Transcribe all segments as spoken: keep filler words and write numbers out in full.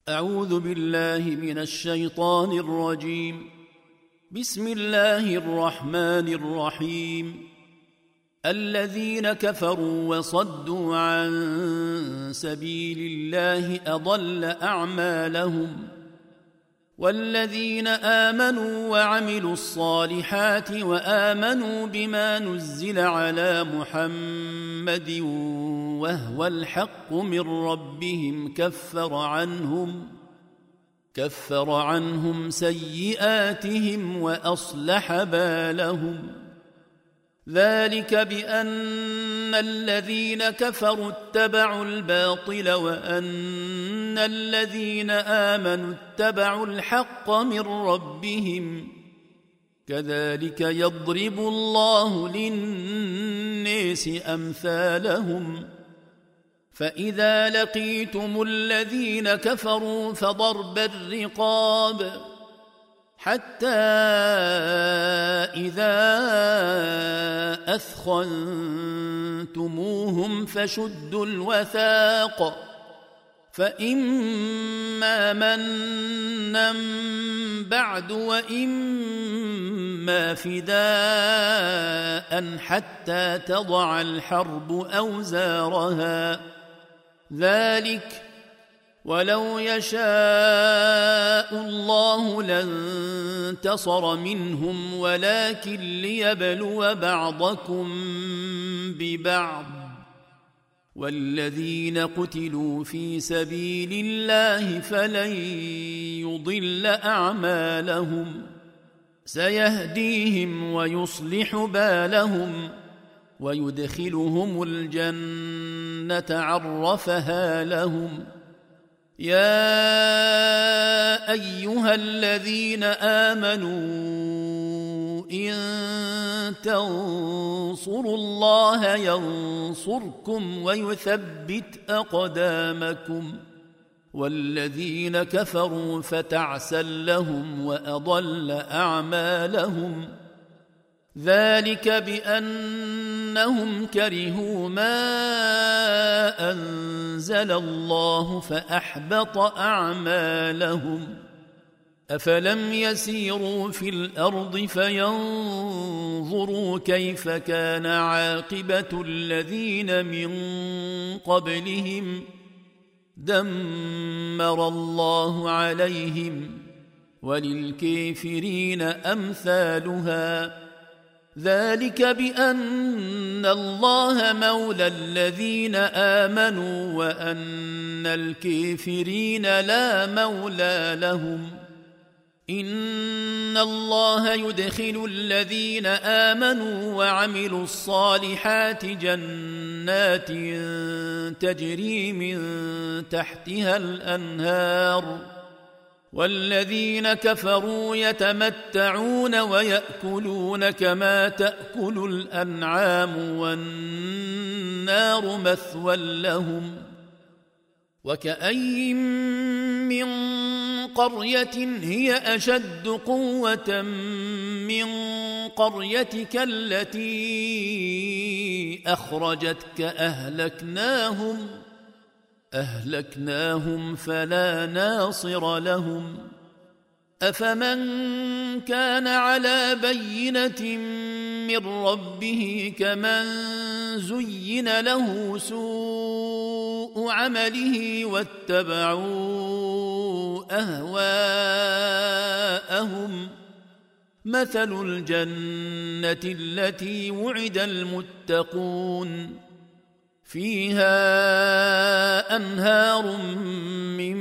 أعوذ بالله من الشيطان الرجيم. بسم الله الرحمن الرحيم. الذين كفروا وصدوا عن سبيل الله أضل أعمالهم، والذين آمنوا وعملوا الصالحات وآمنوا بما نزل على محمد وهو الحق من ربهم كفر عنهم كفر عنهم سيئاتهم وأصلح بالهم. ذلك بأن الذين كفروا اتبعوا الباطل وأن الذين آمنوا اتبعوا الحق من ربهم، كذلك يضرب الله للناس أمثالهم. فإذا لقيتم الذين كفروا فضرب الرقاب حتى إذا أثخنتموهم فشدوا الوثاق، فإما منا بعد وإما فداء حتى تضع الحرب أوزارها. ذلك ولو يشاء الله لانتصر منهم ولكن ليبلو بعضكم ببعض، والذين قتلوا في سبيل الله فلن يضل أعمالهم، سيهديهم ويصلح بالهم ويدخلهم الجنة عرفها لهم. يا أيها الذين آمنوا إن تنصروا الله ينصركم ويثبت أقدامكم، والذين كفروا فتعسا لهم وأضل أعمالهم. ذلك بأنهم كرهوا ما أنزل الله فأحبط أعمالهم. أفلم يسيروا في الأرض فينظروا كيف كان عاقبة الذين من قبلهم، دمر الله عليهم وللكافرين أمثالها. ذلك بأن الله مولى الذين آمنوا وأن الكافرين لا مولى لهم. إن الله يدخل الذين آمنوا وعملوا الصالحات جنات تجري من تحتها الأنهار، والذين كفروا يتمتعون ويأكلون كما تأكل الأنعام والنار مثوى لهم. وكأين من قرية هي أشد قوة من قريتك التي أخرجتك أهلكناهم أهلكناهم فلا ناصر لهم. أفمن كان على بينة من ربه كمن زين له سوء عمله واتبعوا أهواءهم. مثل الجنة التي وعد المتقون فيها أنهار من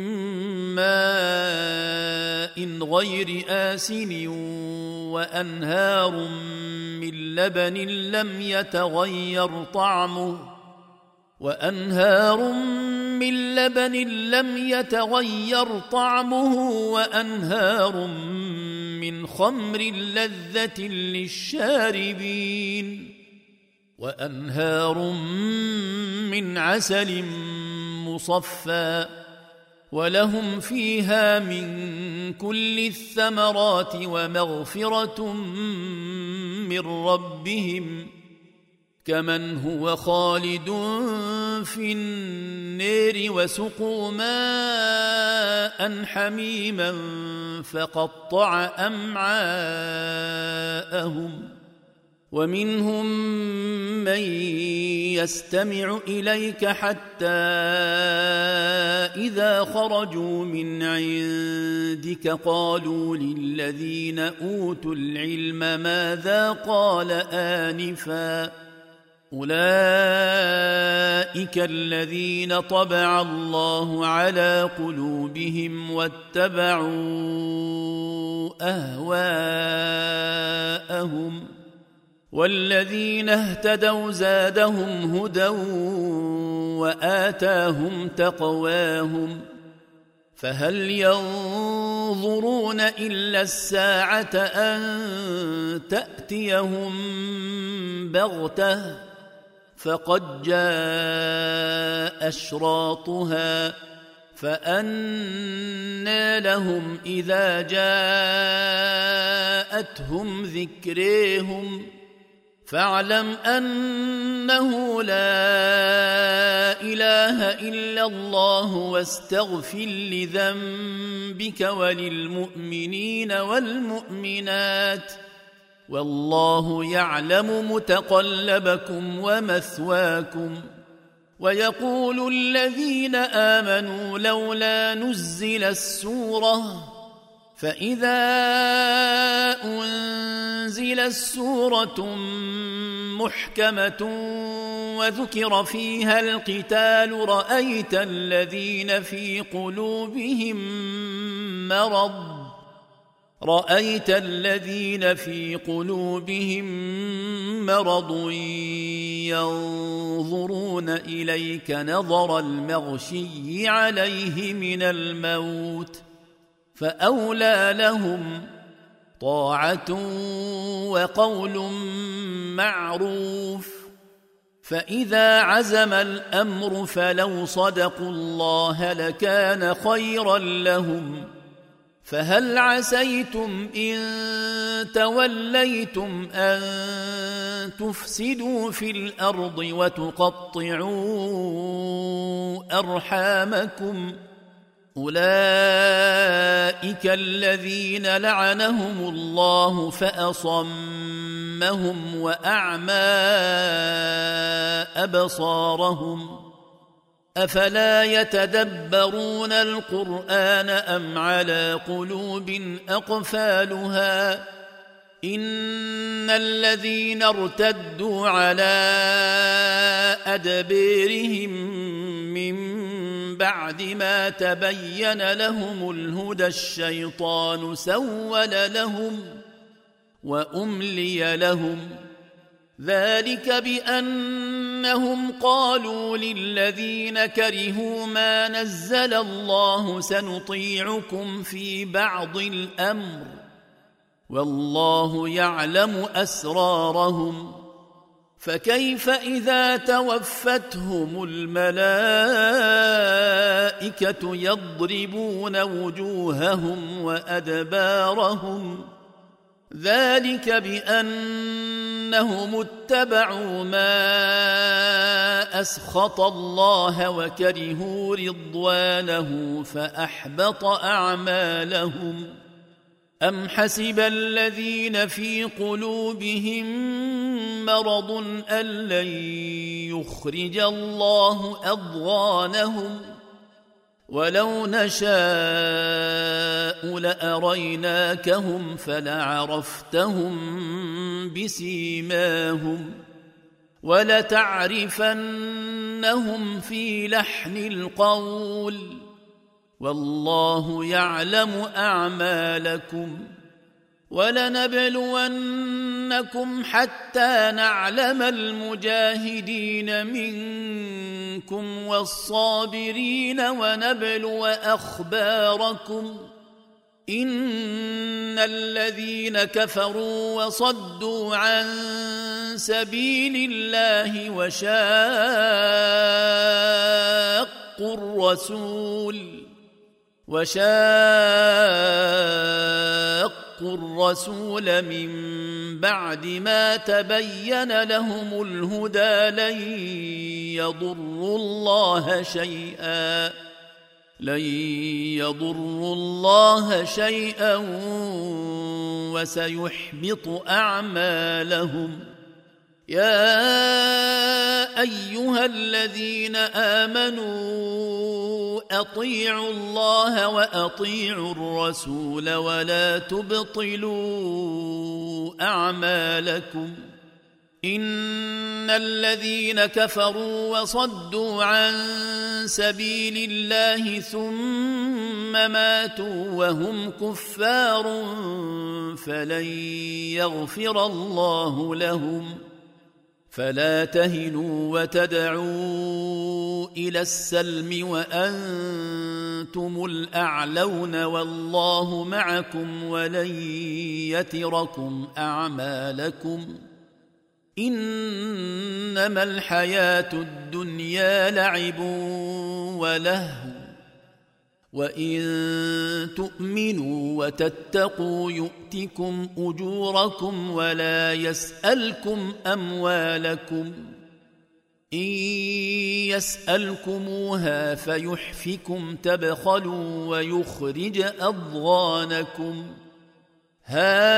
ماء غير آسن وأنهار من لبن لم يتغير طعمه وأنهار من لبن لم يتغير طعمه وأنهار من خمر لذة للشاربين وأنهار من عسل مصفى، ولهم فيها من كل الثمرات ومغفرة من ربهم، كمن هو خالد في النار وسقوا ماء حميما فقطع أمعاءهم ومنهم من يستمع إليك حتى إذا خرجوا من عندك قالوا للذين أوتوا العلم ماذا قال آنفا أولئك الذين طبع الله على قلوبهم واتبعوا أهواءهم والذين اهتدوا زادهم هدى وآتاهم تقواهم فهل ينظرون إلا الساعة أن تأتيهم بغتة فقد جاء أشراطها فأنى لهم إذا جاءتهم ذكريهم فاعلم أنه لا إله إلا الله واستغفر لذنبك وللمؤمنين والمؤمنات والله يعلم متقلبكم ومثواكم ويقول الذين آمنوا لولا نزل السورة فإذا أنزلت سورة محكمة وذكر فيها القتال رأيت الذين في قلوبهم مرض رأيت الذين في قلوبهم مرض ينظرون إليك نظر المغشي عليه من الموت فأولى لهم طاعة وقول معروف فإذا عزم الأمر فلو صدقوا الله لكان خيرا لهم فهل عسيتم إن توليتم أن تفسدوا في الأرض وتقطعوا أرحامكم أولئك الذين لعنهم الله فأصمهم وأعمى أبصارهم أفلا يتدبرون القرآن أم على قلوب أقفالها إن الذين ارتدوا على أدبيرهم من بعد ما تبين لهم الهدى الشيطان سول لهم وأملي لهم ذلك بأنهم قالوا للذين كرهوا ما نزل الله سنطيعكم في بعض الأمر والله يعلم أسرارهم فكيف إذا توفتهم الملائكة يضربون وجوههم وأدبارهم ذلك بأنهم اتبعوا ما أسخط الله وكرهوا رضوانه فأحبط أعمالهم أم حسب الذين في قلوبهم مرض أن لن يخرج الله أضغانهم ولو نشاء لأريناكهم فلعرفتهم بسيماهم ولتعرفنهم في لحن القول والله يعلم أعمالكم ولنبلونكم حتى نعلم المجاهدين منكم والصابرين ونبلو أخباركم إن الذين كفروا وصدوا عن سبيل الله وشاقوا الرسول وشاقوا وشاقوا الرسول من بعد ما تبين لهم الهدى لن يضروا الله شيئا لن يضروا الله شيئا وسيحبط أعمالهم. يا أيها الذين آمنوا أطيعوا الله وأطيعوا الرسول ولا تبطلوا أعمالكم. إن الذين كفروا وصدوا عن سبيل الله ثم ماتوا وهم كفار فلن يغفر الله لهم. فلا تهنوا وتدعوا إلى السلم وأنتم الأعلون والله معكم ولن يتركم أعمالكم. إنما الحياة الدنيا لعب ولهو وإن تؤمنوا وتتقوا يؤتكم أجوركم ولا يسألكم أموالكم. إن يسألكموها فيحفكم تبخلوا ويخرج أضغانكم. ها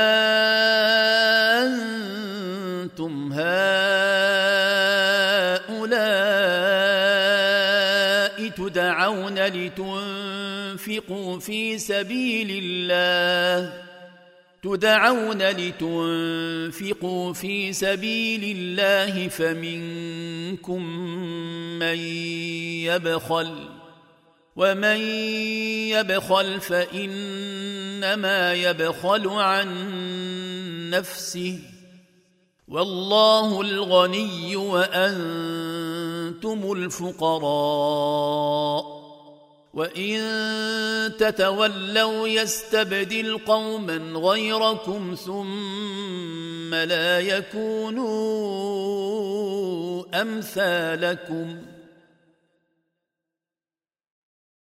أنتم هؤلاء تدعون لتنفقوا في سبيل الله تدعون لتنفقوا في سبيل الله فمنكم من يبخل ومن يبخل فإنما يبخل عن نفسه والله الغني وأنتم الفقراء. وإن تتولوا يستبدل قوما غيركم ثم لا يكونوا أمثالكم.